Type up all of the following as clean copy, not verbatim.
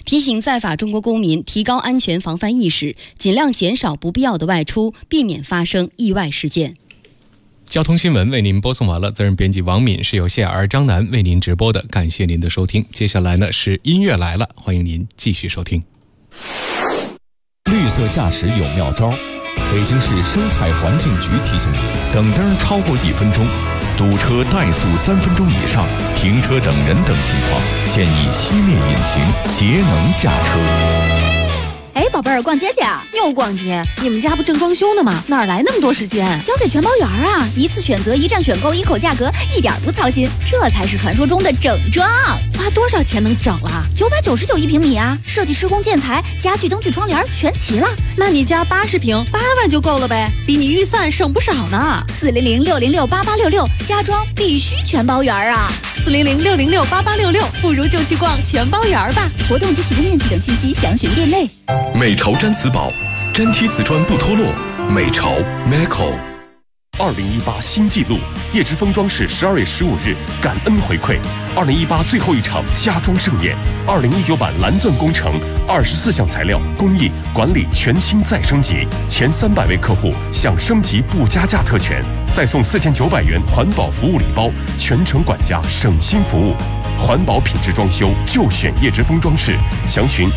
提醒在法中国公民提高安全防范意识，尽量减少不必要的外出，避免发生意外事件。 交通新闻为您播送完了，责任编辑王敏，是由谢尔张楠为您直播的，感谢您的收听。接下来呢是音乐来了，欢迎您继续收听。 绿色驾驶有妙招，北京市生态环境局提醒您：等灯超过1分钟，堵车怠速3分钟以上，停车等人等情况，建议熄灭引擎，节能驾车。 哎，宝贝儿，逛街去啊？ 又逛街？你们家不正装修呢吗？哪来那么多时间？ 交给全包园啊！一次选择，一站选购，一口价格，一点不操心，这才是传说中的整装。 花多少钱能整了 ？999一平米啊！设计、施工、建材、家具、灯具、窗帘全齐了。 那你家80平，8万就够了呗，比你预算省不少呢。 400-606-8866，家装必须全包园啊 ！400-606-8866，不如就去逛全包园吧。 活动及起步面积等信息详询店内。 美潮毡瓷宝，粘贴瓷砖不脱落。美潮 Meco。2018新纪录，叶之峰装饰12月15日感恩回馈，2018最后一场家装盛宴，2019版蓝钻工程24项材料工艺管理全新再升级，前300位客户享升级不加价特权，再送4900元环保服务礼包，全程管家省心服务。环保品质装修就选叶之峰装饰，详询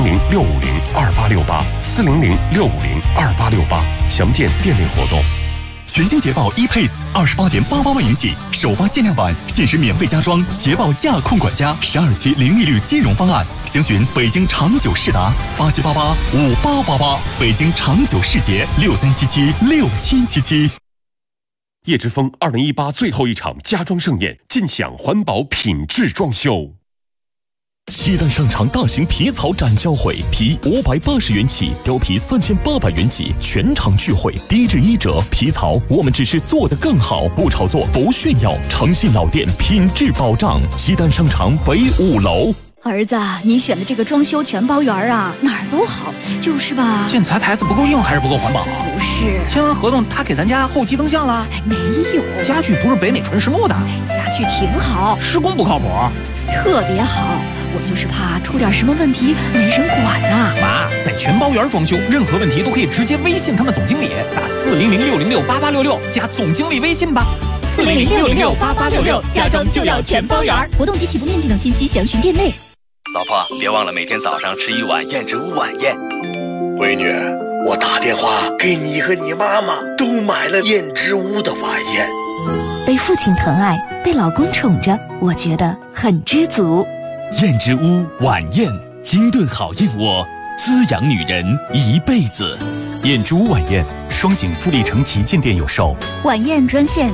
400-650-2868，400-650-2868，详见店内活动。 全新捷豹 ePace28.88万元起，首发限量版，限时免费加装捷豹驾控管家，12期零利率金融方案，详询北京长久世达87885888，北京长久世捷63776777。 叶之峰2018最后一场家装盛宴，尽享环保品质装修。 西单商场大型皮草展销会，皮580元起，貂皮3800元起，全场聚会，低至1折。皮草我们只是做得更好，不炒作，不炫耀，诚信老店，品质保障。西单商场北5楼。 儿子，你选的这个装修全包园啊，哪儿都好，就是吧， 建材牌子不够硬还是不够环保？ 不是， 签完合同他给咱家后期增项了？ 没有， 家具不是北美纯实木的？ 家具挺好， 施工不靠谱， 特别好，我就是怕出点什么问题没人管呐。 妈，在全包园装修，任何问题都可以直接微信他们总经理，打400-606-8866加总经理微信吧。 400-606-8866，家装就要全包园。活动及起步面积等信息详询店内。 老婆，别忘了每天早上吃1碗燕之屋晚宴。 闺女，我打电话给你和你妈妈都买了燕之屋的晚宴。 被父亲疼爱，被老公宠着，我觉得很知足。 燕之屋晚宴，精炖好燕窝，滋养女人一辈子。燕之屋晚宴，双井富力城旗舰店有售。 晚宴专线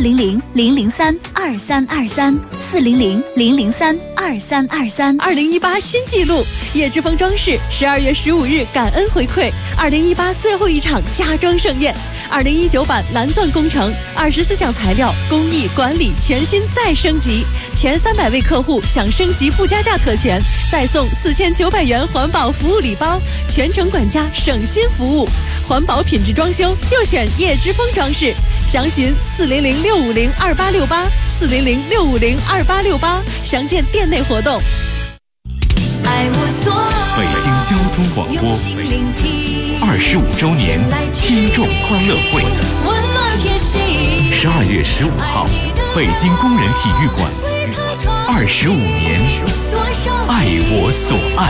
400-003-2323，400-003-2323。 2018新纪录，叶之峰装饰12月15日感恩回馈，2018最后一场家装盛宴，2019版蓝钻工程24项材料工艺管理全新再升级，前300位客户享升级不加价特权，再送4900元环保服务礼包，全程管家省心服务。环保品质装修就选叶之峰装饰，详询400-650-2868，400-650-2868，详见店内活动。 北京交通广播25周年听众欢乐会，12月15号，北京工人体育馆，25年，爱我所爱。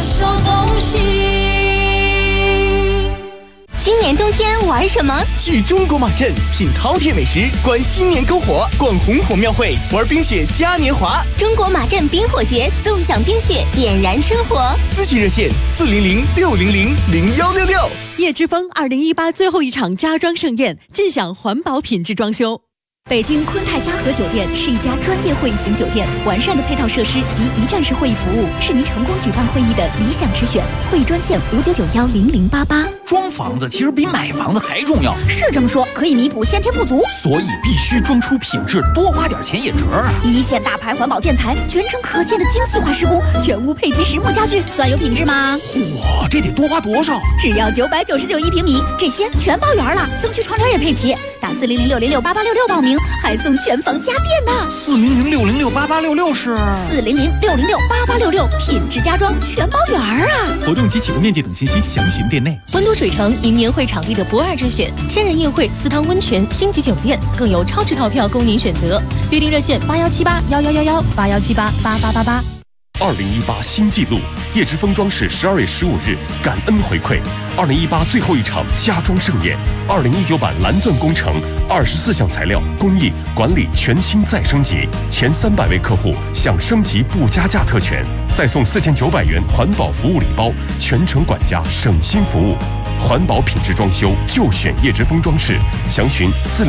今年冬天玩什么？ 去中国马镇品饕餮美食，观新年篝火，逛红火庙会，玩冰雪嘉年华。 中国马镇冰火节，纵享冰雪，点燃生活。 咨询热线400-600-0166。 叶之峰2018最后一场家装盛宴，尽享环保品质装修。 北京昆泰嘉禾酒店是一家专业会议型酒店，完善的配套设施及一站式会议服务是您成功举办会议的理想之选。会议专线599100088。 装房子其实比买房子还重要。 是这么说，可以弥补先天不足， 所以必须装出品质，多花点钱也值啊！ 一线大牌环保建材，全程可见的精细化施工，全屋配齐实木家具，算有品质吗？ 哇，这得多花多少？ 只要999一平米，这些全包圆了，灯区窗帘也配齐。打400-606-8866报名，还送全房家电呢。 400-606-8866是 400-606-8866，品质家装全包圆啊！ 活动及启动面积等信息详询店内。 温都水城因年会场地的不二之选，千人宴会、私汤温泉、星级酒店，更有超值套票供您选择。预订热线8178-1111，8178-8888。 2018新纪录，叶之峰装饰12月15日感恩回馈2018最后一场家装盛宴，2019版蓝钻工程24项材料工艺管理全新再升级，前300位客户享升级不加价特权，再送4900元环保服务礼包，全程管家省心服务。环保品质装修就选叶之峰装饰，详询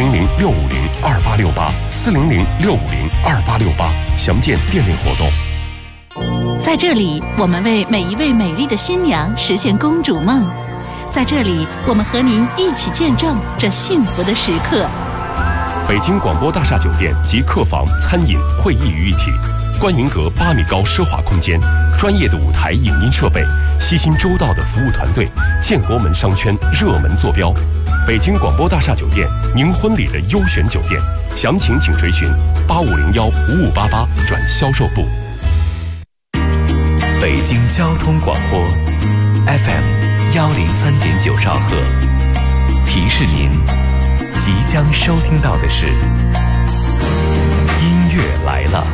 400-650-2868，400-650-2868，详见店内活动。 在这里，我们为每一位美丽的新娘实现公主梦。在这里，我们和您一起见证这幸福的时刻。 北京广播大厦酒店集客房、餐饮、会议于一体，观云阁8米高奢华空间，专业的舞台影音设备，悉心周到的服务团队，建国门商圈热门坐标。北京广播大厦酒店，您婚礼的优选酒店，详情请垂询8501-5588转销售部。 北京交通广播 FM 103.9兆赫，提示您即将收听到的是音乐来了。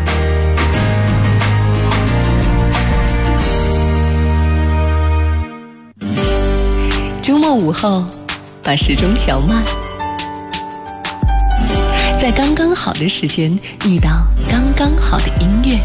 周末午后，把时钟调慢，在刚刚好的时间遇到刚刚好的音乐。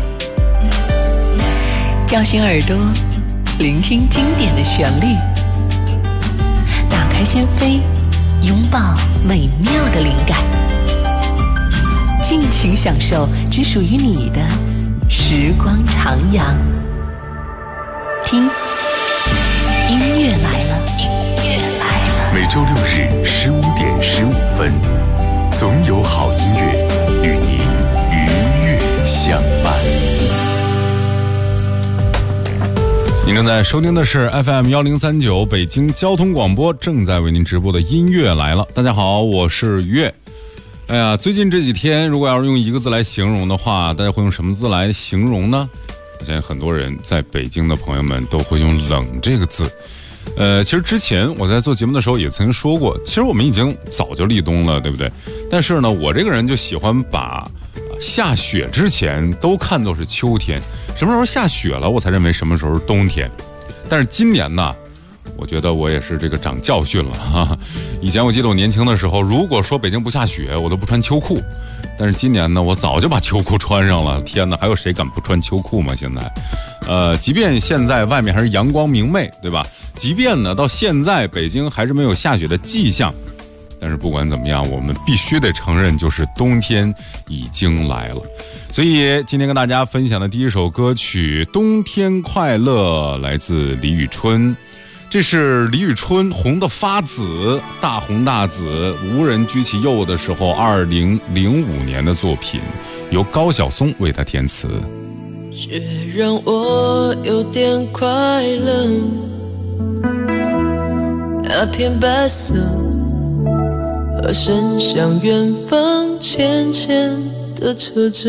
叫醒耳朵，聆听经典的旋律，打开心扉，拥抱美妙的灵感，尽情享受只属于你的时光徜徉。听，音乐来了，音乐来了。 每周6日15点15分，总有好音乐与您愉悦相伴。 您正在收听的是 FM 1039北京交通广播，正在为您直播的音乐来了。大家好，我是于越。哎呀，最近这几天，如果要是用一个字来形容的话，大家会用什么字来形容呢？我相信很多人在北京的朋友们都会用冷这个字。其实之前我在做节目的时候也曾经说过，其实我们已经早就立冬了，对不对？但是呢，我这个人就喜欢把下雪之前都看作是秋天，什么时候下雪了我才认为什么时候是冬天。但是今年呢，我觉得我也是这个长教训了哈。以前我记得我年轻的时候，如果说北京不下雪，我都不穿秋裤。但是今年呢，我早就把秋裤穿上了。天哪，还有谁敢不穿秋裤吗？现在，即便现在外面还是阳光明媚，对吧？即便呢到现在北京还是没有下雪的迹象，但是不管怎么样，我们必须得承认，就是冬天已经来了。所以今天跟大家分享的第一首歌曲《冬天快乐》来自李宇春。这是李宇春红得发紫，大红大紫，无人举起右的时候2005年的作品，由高晓松为他填词。 却让我有点快乐，那片白色和伸向远方浅浅的褶皱。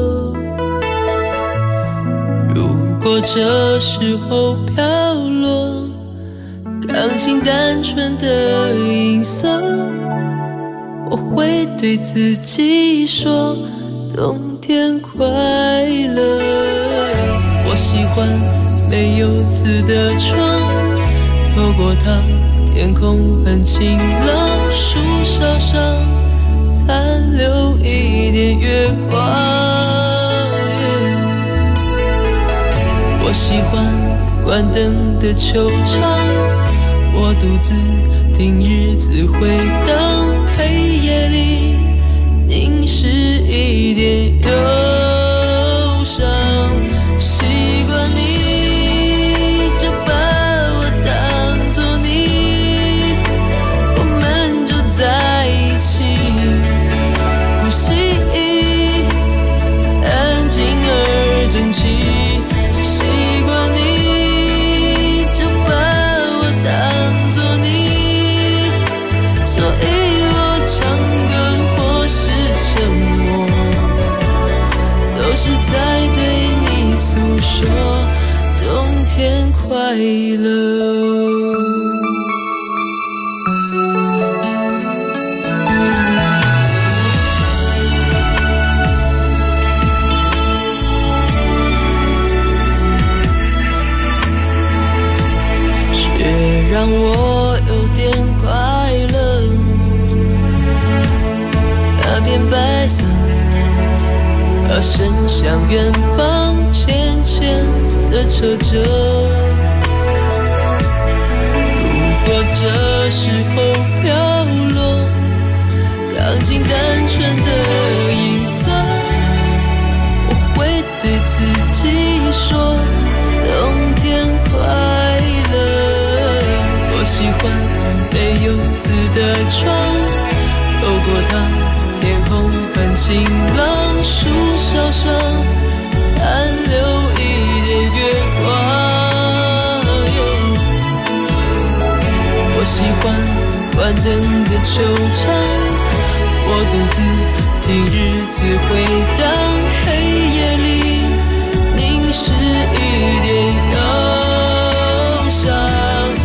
如果这时候飘落钢琴单纯的音色，我会对自己说冬天快乐。我喜欢没有字的窗，透过它天空很晴朗，树梢上残留一点月光。我喜欢关灯的球场，我独自听日子回荡，黑夜里凝视一点忧伤。习惯你就把我当作你， 快乐。却让我有点快乐，那片白色而伸向远方，浅浅的扯着。如果这时候飘落，钢琴单纯的音色，我会对自己说，冬天快乐。我喜欢没有字的窗，透过它，天空很晴朗，树梢上残留一点月光。我喜欢关灯的球场，我独自听日子回荡，黑夜里凝视一点忧伤。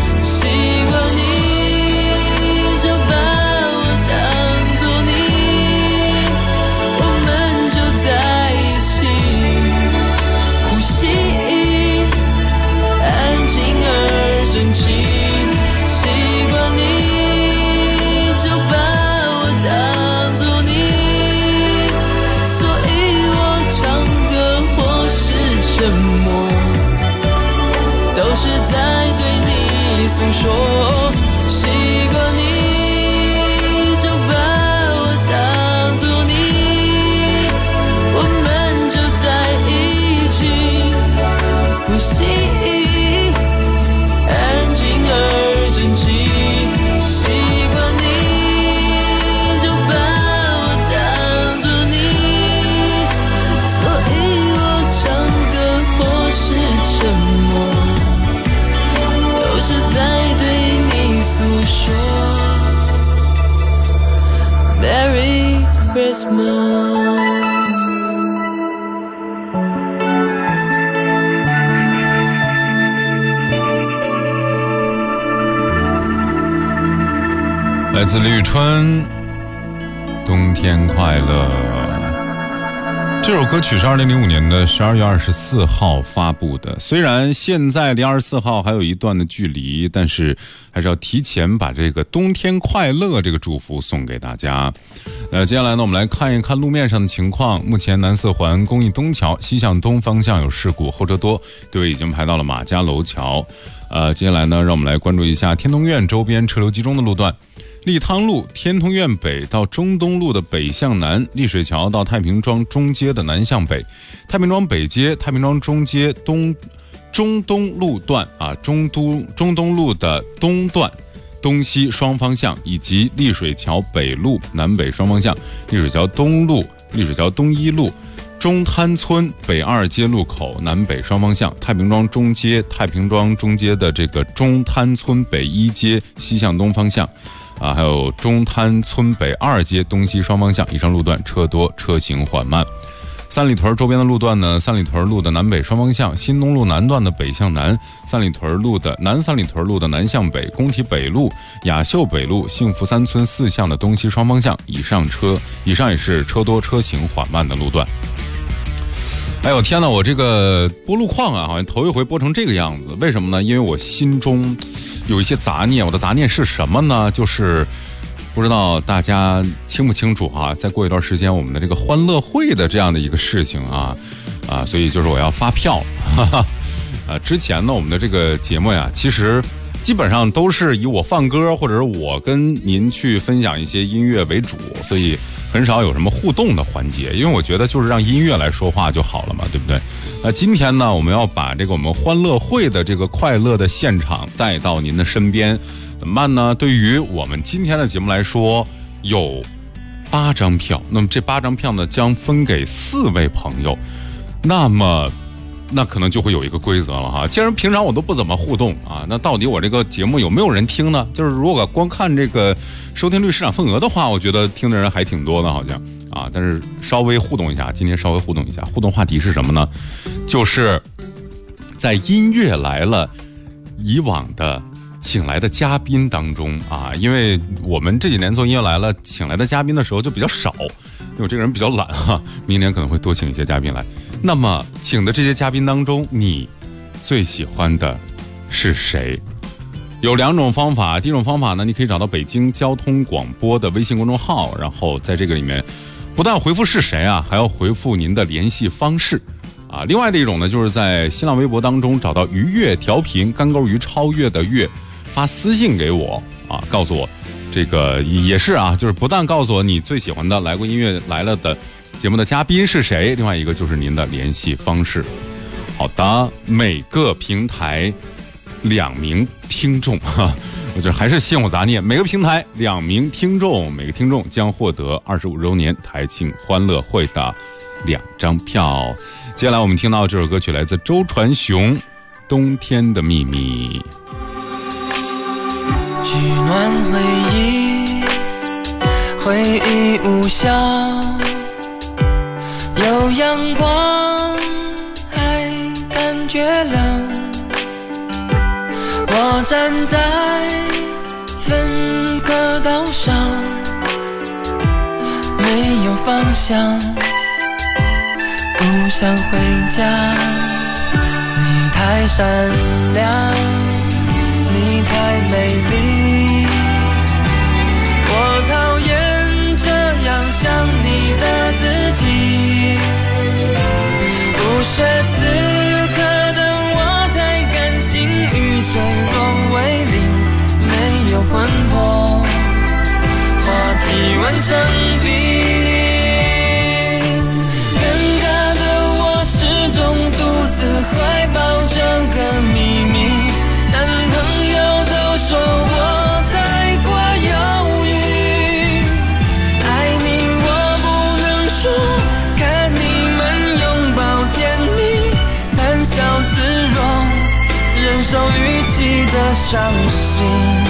是在对你诉说，习惯你就把我当作你，我们就在一起呼吸，安静而整齐。习惯你就把我当作你，所以我唱歌或是沉默，是在对你诉说 Merry Christmas。 来自李宇春，冬天快乐。这首歌曲是2005年的12月24号发布的，虽然现在离24号还有一段的距离，但是还是要提前把这个冬天快乐这个祝福送给大家。接下来呢，我们来看一看路面上的情况。目前南四环公益东桥西向东方向有事故，后车多，队伍已经排到了马家楼桥。接下来呢，让我们来关注一下天通苑周边车流集中的路段。立汤路天通苑北到中东路的北向南，丽水桥到太平庄中街的南向北，太平庄北街、太平庄中街中东路段中东路的东段东西双方向，以及丽水桥北路南北双方向，丽水桥东路、丽水桥东一路、中滩村北二街路口南北双方向，太平庄中街、太平庄中街的这个中滩村北一街西向东方向。还有中滩村北二街东西双方向，以上路段车多，车行缓慢。三里屯周边的路段呢，三里屯路的南北双方向，新东路南段的北向南，三里屯路的南向北，工体北路、雅秀北路、幸福三村四巷的东西双方向，以上也是车多，车行缓慢的路段。哎呦天哪，我这个播路况好像头一回播成这个样子，为什么呢？因为我心中有一些杂念，我的杂念是什么呢？就是不知道大家清不清楚再过一段时间我们的这个欢乐会的这样的一个事情所以就是我要发票之前呢我们的这个节目呀，其实基本上都是以我放歌或者是我跟您去分享一些音乐为主，所以很少有什么互动的环节，因为我觉得就是让音乐来说话就好了嘛，对不对？今天呢，我们要把这个我们欢乐会的这个快乐的现场带到您的身边，怎么办呢？对于我们今天的节目来说，有8张票，那么这8张票呢，将分给4位朋友，那可能就会有一个规则了既然平常我都不怎么互动那到底我这个节目有没有人听呢？就是如果光看这个收听率、市场份额的话，我觉得听的人还挺多的，好像但是稍微互动一下，今天稍微互动一下，互动话题是什么呢？就是在音乐来了以往的请来的嘉宾当中啊，因为我们这几年做音乐来了请来的嘉宾的时候就比较少，因为我这个人比较懒哈，明年可能会多请一些嘉宾来。那么请的这些嘉宾当中，你最喜欢的是谁？有2种方法。第一种方法呢，你可以找到北京交通广播的微信公众号，然后在这个里面不但回复是谁啊，还要回复您的联系方式啊。另外的一种呢，就是在新浪微博当中找到愉悦调频干钩鱼超越的越，发私信给我啊，告诉我这个也是啊，就是不但告诉我你最喜欢的来过音乐来了的节目的嘉宾是谁，另外一个就是您的联系方式。好的，每个平台2名听众哈，我觉得还是幸福杂念。每个平台2名听众，每个听众将获得25周年台庆欢乐会的2张票。接下来我们听到这首歌曲来自周传雄，《冬天的秘密》。 取暖回忆无效，有阳光还感觉冷，我站在分隔岛上，没有方向，不想回家。你太闪亮，你太美丽，我讨厌这样想你的自己。不屑此刻的我太感性与脆弱为零，没有魂魄，话题完成冰。尴尬的我始终独自怀抱这个秘密，男朋友都说我太过犹豫，爱你我不能说，看你们拥抱甜蜜，谈笑自若，忍受语气的伤心。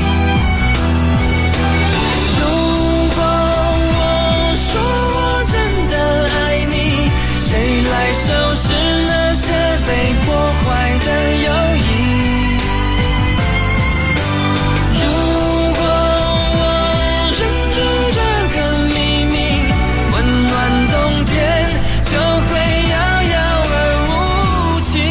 如果我说我真的爱你，谁来收拾那些被破坏的友谊？如果我忍住这个秘密，温暖冬天就会遥遥而无期。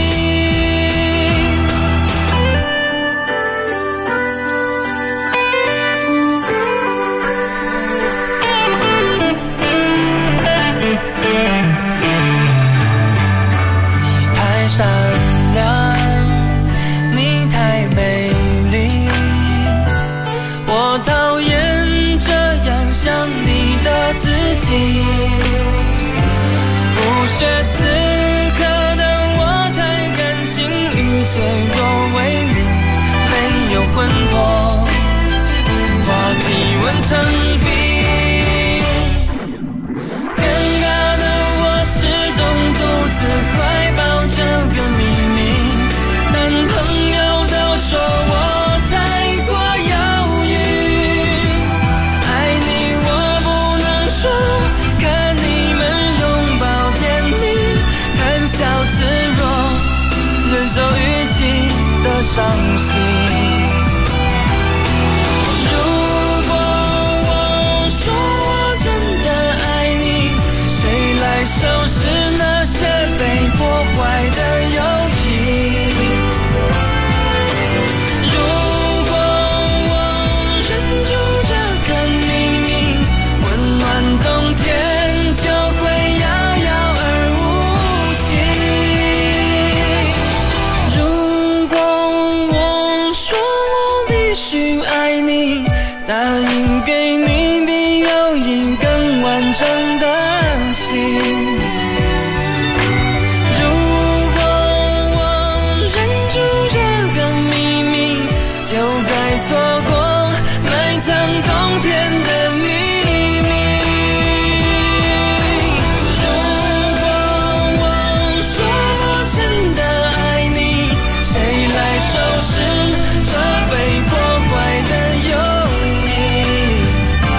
你太善良，你太美丽，我讨厌这样想你的自己。不屑此刻的我太感性与脆弱为零，没有魂魄，话题完成冰。尴尬的我始终独自怀抱这个秘密，男朋友都说我太过犹豫，爱你我不能说，看你们拥抱甜蜜，谈笑自若，忍受语气的伤心。如果我说我真的爱你，谁来收拾那些被破坏的友谊？如果我忍住这个秘密，温暖冬天就会遥遥而无期。如果我说我必须爱你，答应给你比友谊更完整的心。如果我忍住这个秘密，就该错过埋藏冬天的秘密。如果我说我真的爱你，谁来收拾这被破坏的友谊？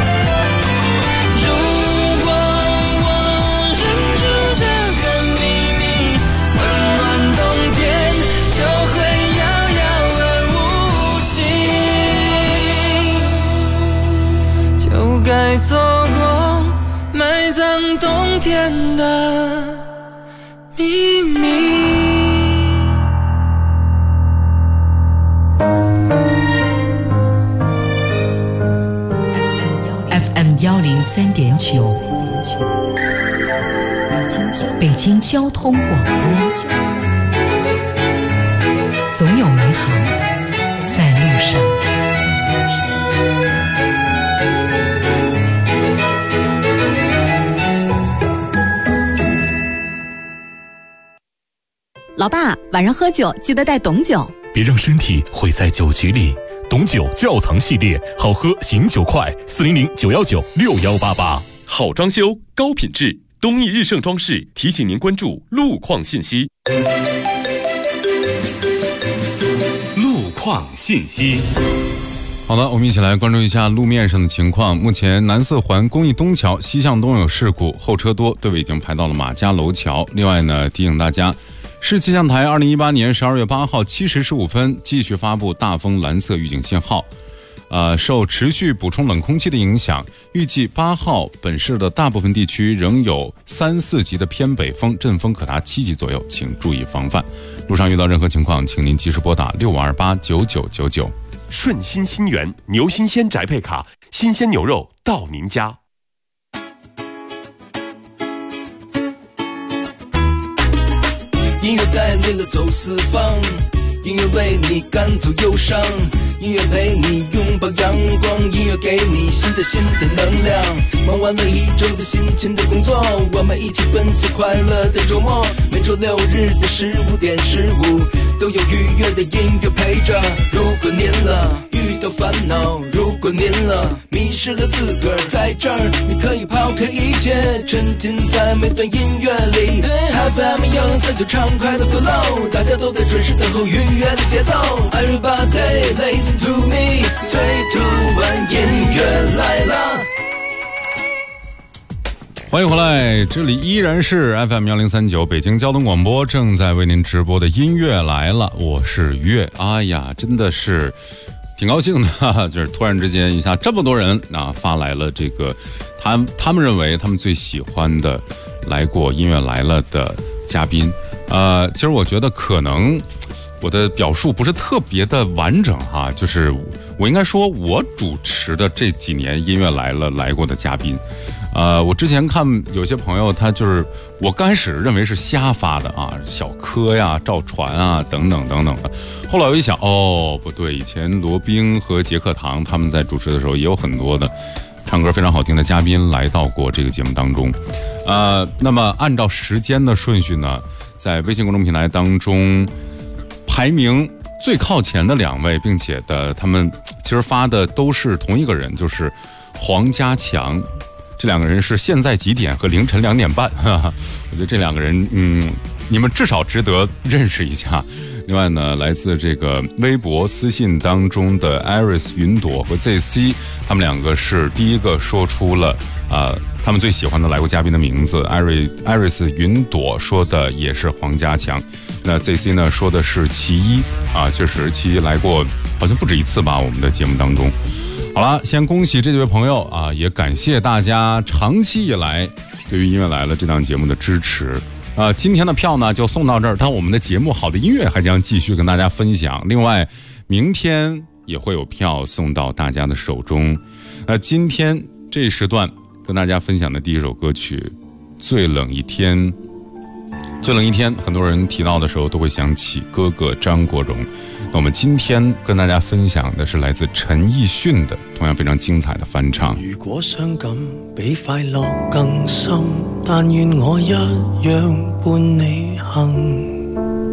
会错过埋葬冬天的秘密。 FM 103.9，北京交通广播，总有美好在路上。 老爸，晚上喝酒记得带董酒， 别让身体毁在酒局里。董酒窖藏系列，好喝醒酒快，400-919-6188。 好装修，高品质，东义日盛装饰提醒您关注路况信息。 路况信息。 好的，我们一起来关注一下路面上的情况。目前南四环公益东桥西向东有事故，后车多，队尾已经排到了马家楼桥。另外呢，提醒大家，市气象台2018年12月8号7时15分继续发布大风蓝色预警信号。受持续补充冷空气的影响，预计8号本市的大部分地区仍有3、4级的偏北风，阵风可达7级左右，请注意防范。路上遇到任何情况，请您及时拨打65289999。 顺心新源牛新鲜宅配卡，新鲜牛肉到您家。 音乐带领了走四方，音乐为你赶走忧伤，音乐陪你拥抱阳光，音乐给你新的能量。忙完了一周的辛勤的工作，我们一起分享快乐的周末。每周6日的15点15，都有愉悦的音乐陪着。如果您遇到烦恼，如果您迷失了自个儿，在这儿你可以抛开一切，沉浸在每段音乐里。FM 103就畅快的 flow， 大家都在准时等候愉悦的节奏。Everybody listen to me， 3、2、1， 音乐来了。 欢迎回来，这里依然是 FM 1039北京交通广播正在为您直播的音乐来了，我是月。哎呀，真的是挺高兴的，就是突然之间一下这么多人发来了这个他们认为他们最喜欢的来过音乐来了的嘉宾。其实我觉得可能我的表述不是特别的完整哈，就是我应该说我主持的这几年音乐来了来过的嘉宾。我之前看有些朋友，他就是我刚开始认为是瞎发的啊，小柯呀、赵传啊等等等等的。后来我一想，哦，不对，以前罗宾和杰克唐他们在主持的时候，也有很多的唱歌非常好听的嘉宾来到过这个节目当中。那么按照时间的顺序呢，在微信公众平台当中排名最靠前的2位，并且他们其实发的都是同一个人，就是黄家强。这2个人是现在几点和凌晨2点半，我觉得这2个人，你们至少值得认识一下。另外呢，来自这个微博私信当中的 Iris 云朵和 ZC， 他们2个是第一个说出了他们最喜欢的来过嘉宾的名字。Iris 云朵说的也是黄家强，那 ZC 呢说的是其一确实其一来过好像不止一次吧，我们的节目当中。好了，先恭喜这几位朋友也感谢大家长期以来对于音乐来了这档节目的支持。今天的票呢就送到这儿，但我们的节目好的音乐还将继续跟大家分享。另外，明天也会有票送到大家的手中。今天这一时段跟大家分享的第一首歌曲《最冷一天》。最冷一天，很多人提到的时候都会想起哥哥张国荣。那我们今天跟大家分享的是来自陈奕迅的同样非常精彩的翻唱。 如果傷感比快樂更深，但願我一樣伴你行。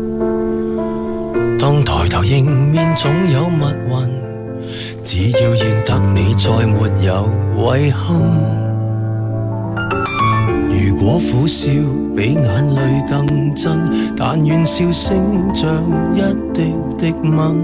當抬頭迎面總有密雲，只要認得你再沒有遺憾。如果苦笑比眼淚更真，但願笑聲像一滴滴吻。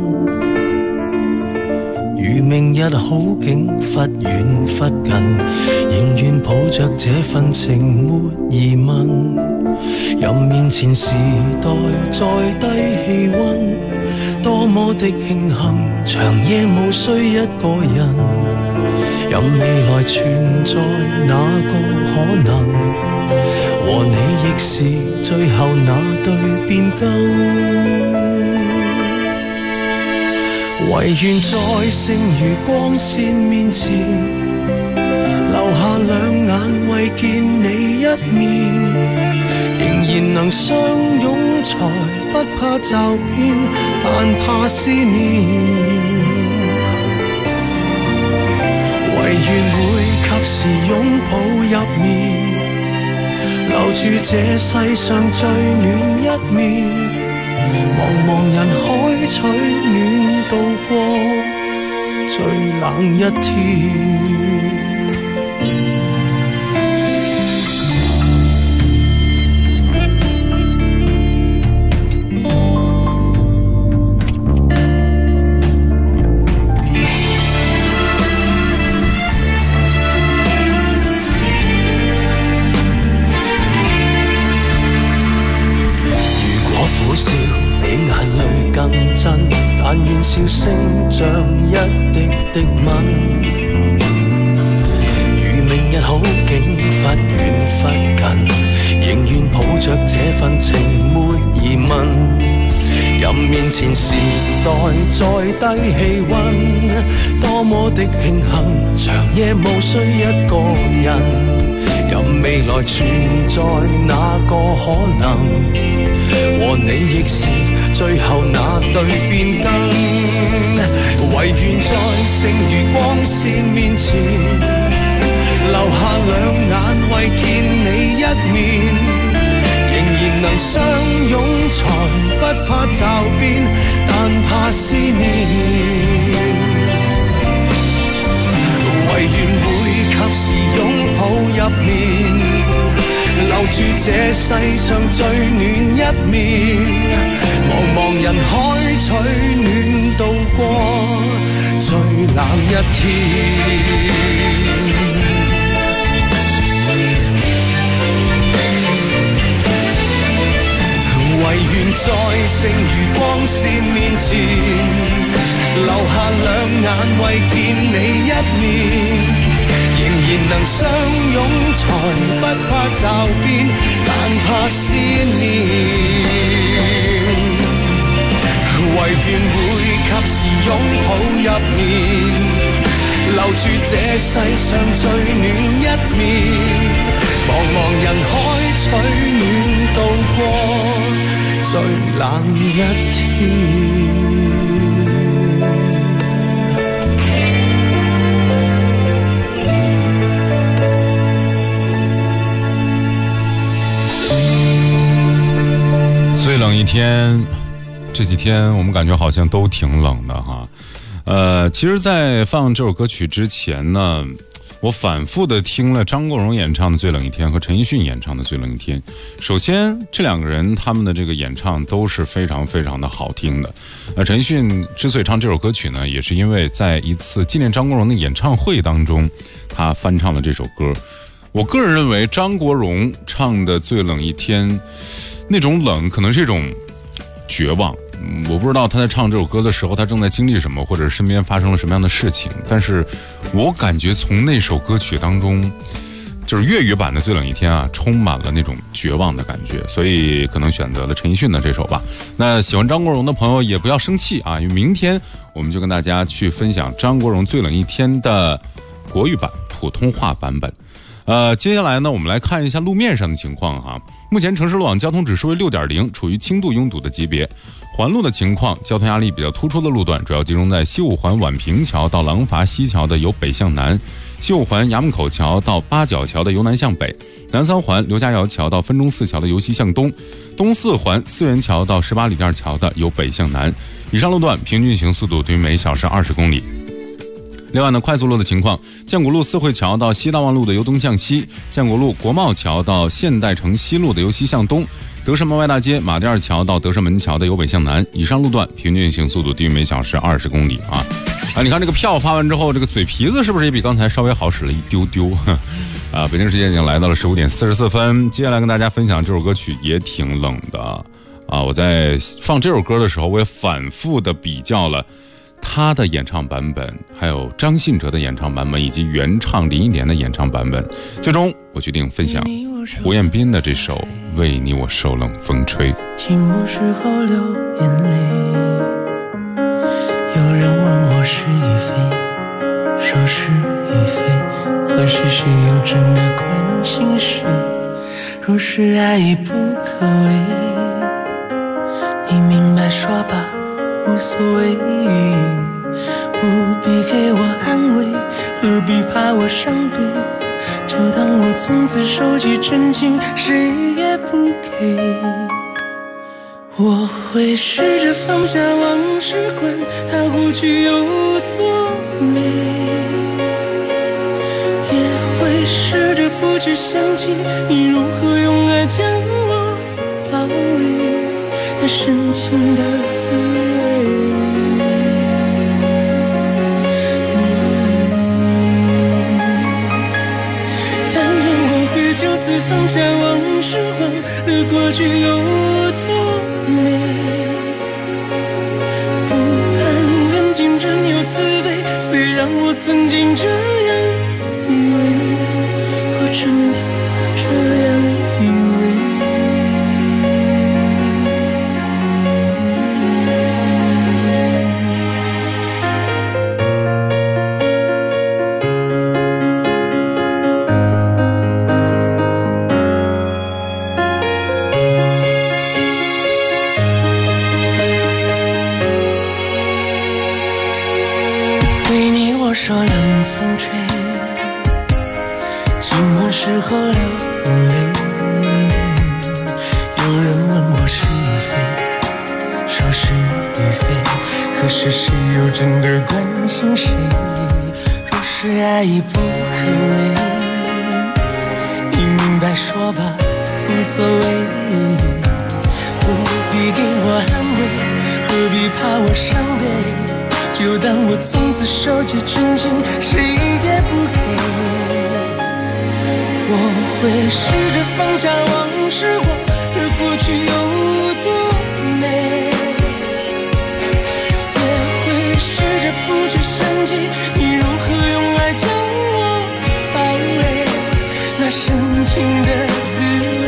如明日好景忽遠忽近，仍願抱着這份情沒疑問。任面前時代再低氣溫，多麼的慶幸，長夜無需一個人。 任未來存在那個可能，和你亦是最後那對變更。唯願在剩餘光線面前，留下兩眼為見你一面，仍然能相擁才不怕驟變，但怕思念。唯願會及時擁抱入眠，留住這世上最暖一面，茫茫人海取暖度過最冷一天。但願笑聲像一滴滴吻，如明日好景忽遠忽近，仍願抱着這份情沒疑問。任面前時代再低氣溫，多麼的慶幸，長夜無需一個人。任未來存在那個可能，和你亦是最後那對變更。唯願在剩餘光線面前，留下兩眼為見你一面，仍然能相擁才不怕驟變，但怕思念。唯願會及時擁抱入眠，留住這世上最暖一面，茫茫人海取暖度過最冷一天。唯願在剩餘光線面前，留下兩眼為見你一面，仍然能相擁才不怕驟變，但怕思念。唯願會及時擁抱入眠，留住這世上最暖一面，茫茫人海取暖度過最冷一天。 最冷一天，这几天我们感觉好像都挺冷的哈。其实在放这首歌曲之前呢，我反复的听了张国荣演唱的《最冷一天》和陈奕迅演唱的《最冷一天》。首先这两个人他们的这个演唱都是非常非常的好听的。陈奕迅之所以唱这首歌曲呢，也是因为在一次纪念张国荣的演唱会当中，他翻唱了这首歌。我个人认为张国荣唱的《最冷一天》那种冷可能是一种绝望，我不知道他在唱这首歌的时候他正在经历什么，或者身边发生了什么样的事情，但是我感觉从那首歌曲当中，就是粤语版的《最冷一天》啊，充满了那种绝望的感觉，所以可能选择了陈奕迅的这首吧。那喜欢张国荣的朋友也不要生气啊，因为明天我们就跟大家去分享张国荣《最冷一天》的国语版普通话版本。接下来呢，我们来看一下路面上的情况哈。目前城市路网交通指数为 6.0， 处于轻度拥堵的级别。环路的情况，交通压力比较突出的路段主要集中在西五环宛平桥到廊坊西桥的由北向南，西五环衙门口桥到八角桥的由南向北，南三环刘家窑桥到分钟寺桥的由西向东，东四环思源桥到18里店桥的由北向南。以上路段平均运行速度对于每小时20公里。另外呢，快速路的情况，建国路四惠桥到西大望路的由东向西，建国路国贸桥到现代城西路的由西向东，德胜门外大街马甸二桥到德胜门桥的由北向南。以上路段平均运行速度低于每小时20公里啊！你看这个票发完之后，这个嘴皮子是不是也比刚才稍微好使了一丢丢？北京时间已经来到了15点44分，接下来跟大家分享这首歌曲也挺冷的啊！我在放这首歌的时候，我也反复的比较了他的演唱版本，还有张信哲的演唱版本，以及原唱林忆莲的演唱版本。最终我决定分享胡彦斌的这首《为你我受冷风吹》。 寂寞时候流眼泪，有人问我是与非，说是与非，可是谁又真的关心谁？若是爱已不可为，你明白说吧，无所谓，不必给我安慰，何必怕我伤悲？就当我从此收起真情，谁也不给。我会试着放下往事，管它过去有多美，也会试着不去想起你如何用爱将我包围，那深情的滋味。但愿我会就此放下往事，忘了过去有多美，不盼缘尽真有慈悲，虽然我曾经这样以为，我真的这样以为。说冷风吹，寂寞时候流眼泪，有人问我是与非，说是与非，可是谁又真的关心谁？若是爱已不可为，你明白说吧，无所谓，不必给我安慰，何必怕我伤悲？就当我从此收起真情，谁也不给。我会试着放下往事，忘了过去有多美，也会试着不去想起你如何用爱将我包围，那深情的滋味。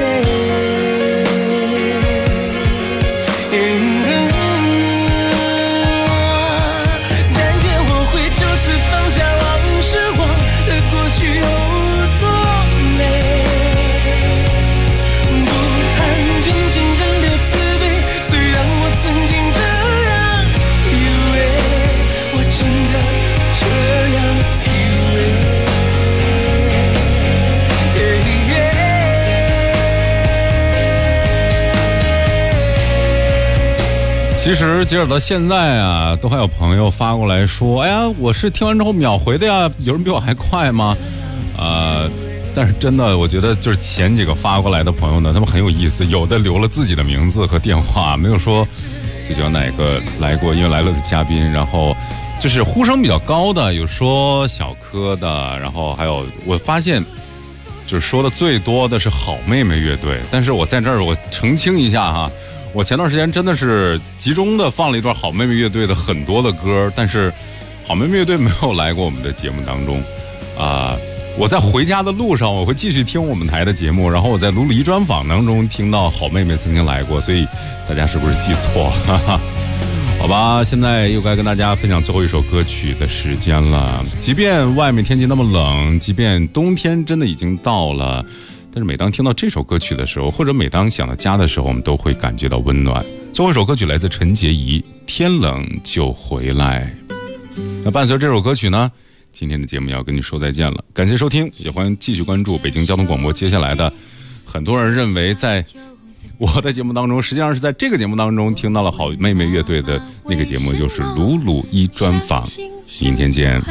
其实截止到现在啊，都还有朋友发过来说，哎呀，我是听完之后秒回的呀，有人比我还快吗？但是真的我觉得就是前几个发过来的朋友呢，他们很有意思，有的留了自己的名字和电话，没有说自己有哪个来过音乐来了的嘉宾，然后就是呼声比较高的，有说小柯的，然后还有我发现就是说的最多的是好妹妹乐队，但是我在这儿我澄清一下哈，我前段时间真的是集中的放了一段好妹妹乐队的很多的歌，但是好妹妹乐队没有来过我们的节目当中我在回家的路上我会继续听我们台的节目，然后我在卢黎专访当中听到好妹妹曾经来过，所以大家是不是记错了？好吧，现在又该跟大家分享最后一首歌曲的时间了。即便外面天气那么冷，即便冬天真的已经到了，但是每当听到这首歌曲的时候，或者每当想到家的时候，我们都会感觉到温暖。最后一首歌曲来自陈洁仪，《天冷就回来》。那伴随这首歌曲呢，今天的节目要跟你说再见了，感谢收听，也欢迎继续关注北京交通广播接下来的。很多人认为在我的节目当中，实际上是在这个节目当中听到了好妹妹乐队的那个节目，就是鲁鲁一专访。明天见。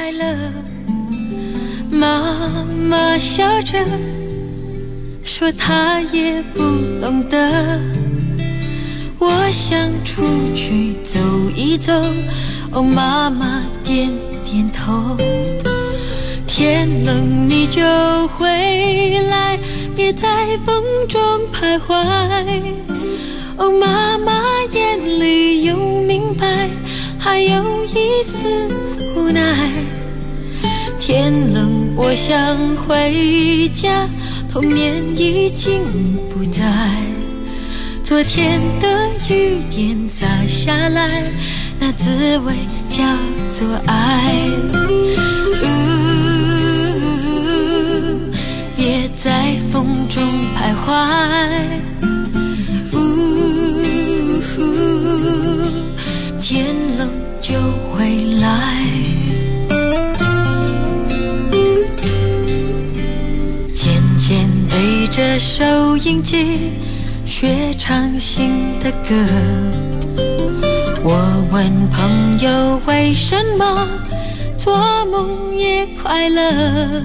妈妈笑着说她也不懂得，我想出去走一走，哦，妈妈点点头。天冷你就回来，别在风中徘徊，哦，妈妈眼里有明白， 还有一丝无奈。天冷，我想回家，童年已经不在。昨天的雨点洒下来，那滋味叫做爱。别在风中徘徊。天冷就回来。渐渐对着收音机学唱新的歌。我问朋友为什么做梦也快乐。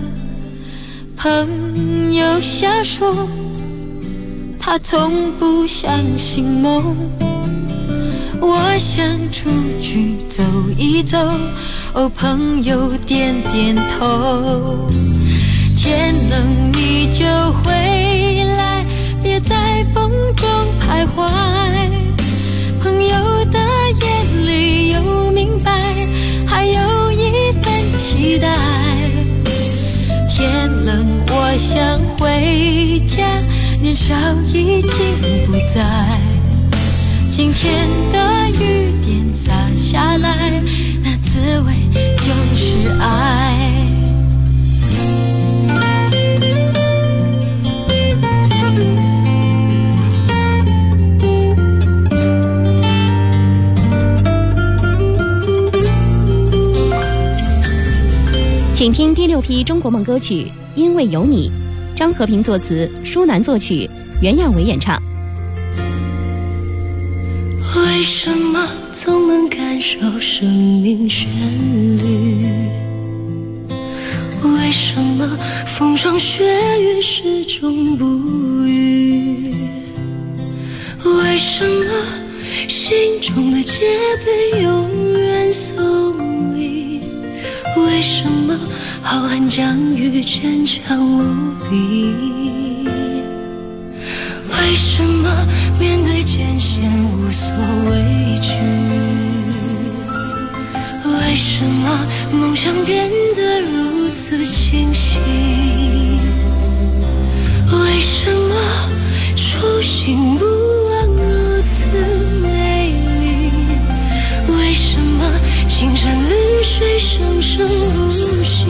朋友笑说他从不相信梦。我想出去走一走，哦，朋友点点头。天冷你就回来，别在风中徘徊。朋友的眼里有明白，还有一份期待。天冷我想回家，年少已经不在。今天的雨点洒下来，那滋味就是爱。 请听第6批中国梦歌曲《因为有你》，张和平作词，舒楠作曲，袁娅维演唱。 为什么总能感受生命旋律？为什么风霜雪月始终不渝？为什么心中的戒备永远送礼？为什么浩瀚疆域坚强无比？为什么面对艰险无所畏惧？为什么梦想变得如此清晰？为什么初心不忘如此美丽？为什么青山绿水声声如昔？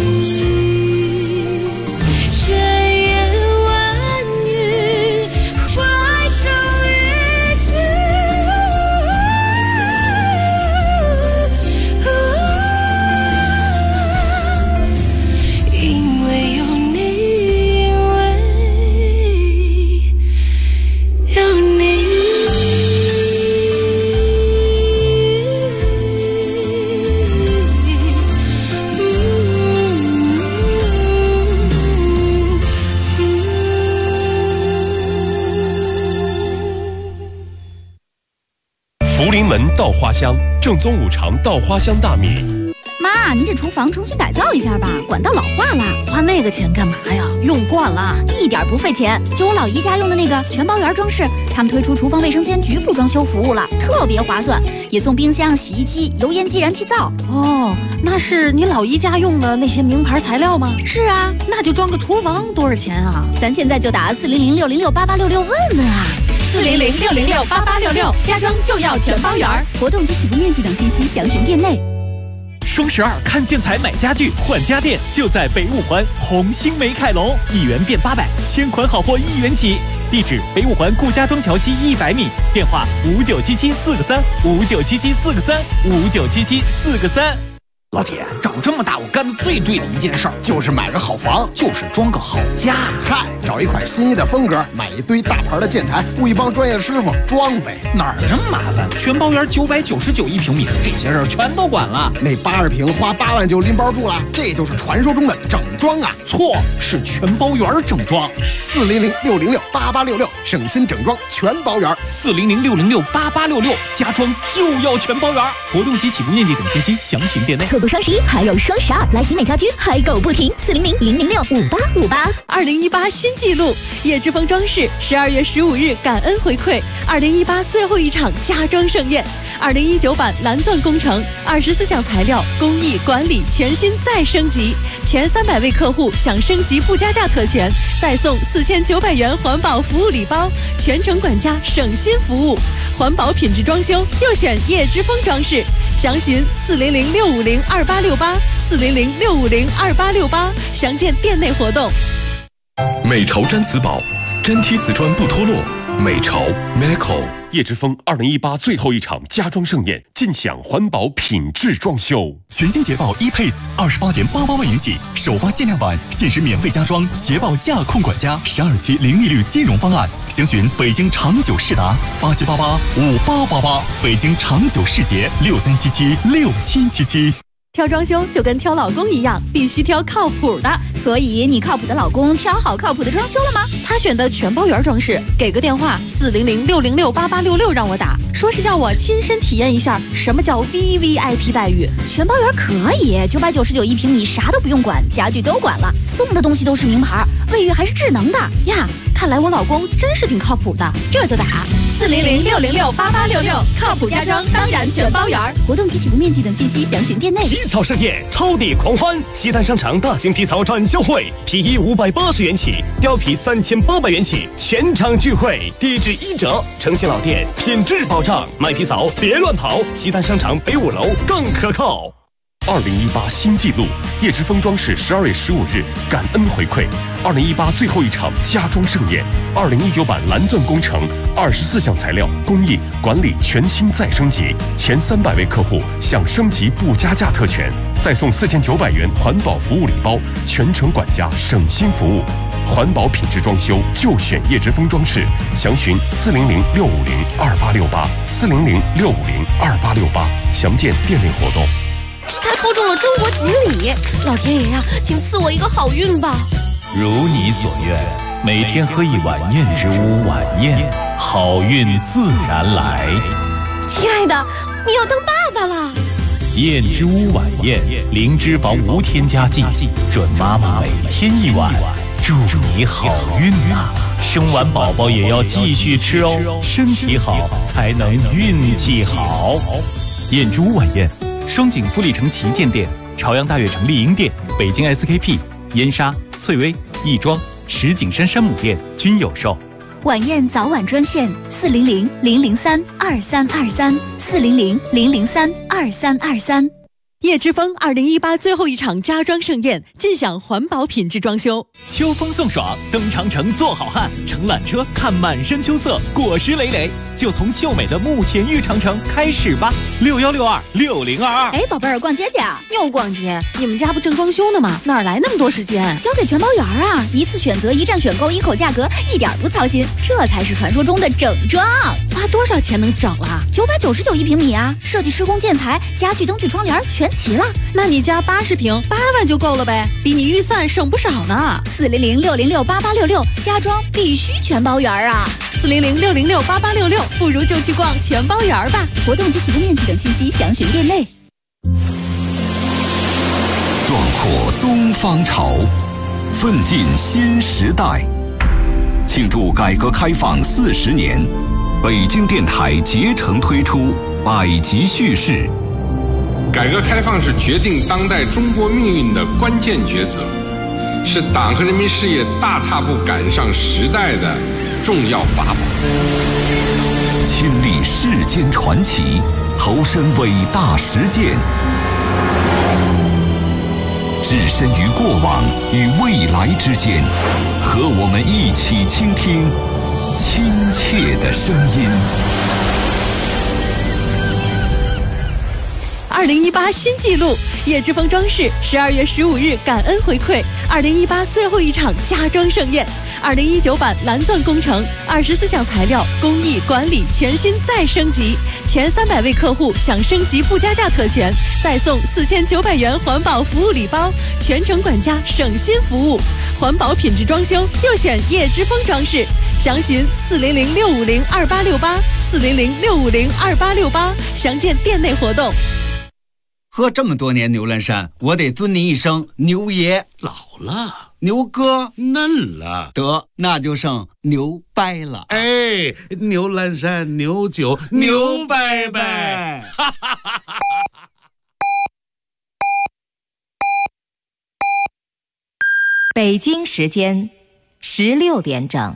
稻花香正宗五常稻花香大米。 妈，您这厨房重新改造一下吧，管道老化了。 花那个钱干嘛呀？用惯了， 一点不费钱。就我老姨家用的那个全包圆装饰，他们推出厨房卫生间局部装修服务了，特别划算，也送冰箱、洗衣机、油烟机、燃气灶。 哦，那是你老姨家用的那些名牌材料吗？ 是啊， 那就装个厨房多少钱啊？ 咱现在就打400-606-8866问问啊。 400-606-8866，家装就要全包圆。 活动及起步面积等信息详询店内。 双12看建材买家具换家电，就在北五环红星美凯龙，1元变800，千款好货1元起。地址：北五环顾家庄桥西100米，电话5977-4个3，5977-4个3，5977-4个3。 老铁，长这么大我干的最对的一件事儿就是买个好房，就是装个好家。 嗨，找一款心仪的风格，买一堆大牌的建材，雇一帮专业师傅装呗。 哪儿这么麻烦？全包圆999一平米，这些事儿全都管了。 那80平花8万就拎包住了，这就是传说中的整装啊！ 错，是全包圆整装。 400-606-8866，省心整装全包圆。 400-606-8866，家装就要全包圆。活动及起步面积等信息详询店内。 错过双11，还有双12，来集美家居嗨购不停，400-006-5858。 2018新纪录，叶之峰装饰12月15日感恩回馈2018最后一场家装盛宴 2019版蓝钻工程，24项材料工艺管理全新再升级，前300位客户享升级不加价特权，再送4900元环保服务礼包，全程管家省心服务，环保品质装修就选叶之峰装饰，详询400-650-2868，400-650-2868，详见店内活动。 美潮毡瓷宝，粘贴瓷砖不脱落。美潮 Meco 叶之峰2018最后一场家装盛宴，尽享环保品质装修。 全新捷豹 ePace28.88万元起，首发限量版，限时免费加装捷豹驾控管家，12期零利率金融方案。详询北京长久世达87885888，北京长久世捷63776777。 挑装修就跟挑老公一样，必须挑靠谱的。 所以你靠谱的老公挑好靠谱的装修了吗？ 他选的全包圆装饰，给个电话400-606-8866让我打，说是要我亲身体验一下什么叫 VVIP 待遇。 全包圆可以，999一平米，啥都不用管，家具都管了，送的东西都是名牌，卫浴还是智能的呀。看来我老公真是挺靠谱的，这就打400-606-8866，靠谱家装当然全包圆。 活动及起步面积等信息详询店内。 皮草盛宴，超抵狂欢！西单商场大型皮草展销会，皮衣580元起，貂皮3800元起，全场聚会，低至1折，诚信老店，品质保障，买皮草别乱跑，西单商场北5楼更可靠。 2018新纪录，叶之峰装饰12月15日感恩回馈，2018最后一场家装盛宴，2019版蓝钻工程，24项材料工艺管理全新再升级，前300位客户享升级不加价特权，再送4900元环保服务礼包，全程管家省心服务，环保品质装修就选叶之峰装饰，详询400-650-2868，400-650-2868，详见店内活动。 他抽中了中国锦鲤，老天爷呀，请赐我一个好运吧！ 如你所愿，每天喝一碗燕之屋晚宴，好运自然来。 亲爱的，你要当爸爸了！ 燕之屋晚宴，零脂肪无添加剂，准妈妈每天一碗，祝你好运啊！生完宝宝也要继续吃哦，身体好才能运气好。燕之屋晚宴。双井富力城旗舰店、朝阳大悦城丽婴店、北京 SKP、燕莎、翠微、亦庄、石景山山姆店均有售。 晚宴早晚专线400-003-2323，400-003-2323。 叶之峰2018最后一场家装盛宴，尽享环保品质装修。 秋风送爽，登长城做好汉，乘缆车看满山秋色，果实累累，就从秀美的慕田峪长城开始吧。6162-6022。 哎，宝贝儿，逛街去啊？ 又逛街？你们家不正装修呢吗？哪来那么多时间？ 交给全包圆啊！一次选择，一站选购，一口价格，一点不操心，这才是传说中的整装。 花多少钱能整了 ？999一平米啊！设计施工建材、家具、灯具、窗帘全齐了。 那你家80平8万就够了呗，比你预算省不少呢。 400-606-8866，家装必须全包圆啊 ！400-606-8866，不如就去逛全包圆吧。 活动及起步面积等信息详询店内。 壮阔东方潮，奋进新时代。庆祝改革开放40年，北京电台竭诚推出百集叙事。 改革开放是决定当代中国命运的关键抉择，是党和人民事业大踏步赶上时代的重要法宝。 亲历世间传奇，投身伟大实践，置身于过往与未来之间，和我们一起倾听亲切的声音。 2018新纪录，叶之峰装饰12月15日感恩回馈2018最后一场家装盛宴，2019版蓝钻工程，24项材料工艺管理全新再升级，前300位客户享升级不加价特权，再送4900元环保服务礼包，全程管家省心服务，环保品质装修就选叶之峰装饰，详询400-650-2868，400-650-2868，详见店内活动。 喝这么多年牛栏山，我得尊您一声牛爷。 老了， 牛哥嫩了， 得那就剩牛掰了。 哎，牛栏山牛酒牛掰掰。 北京时间16点整。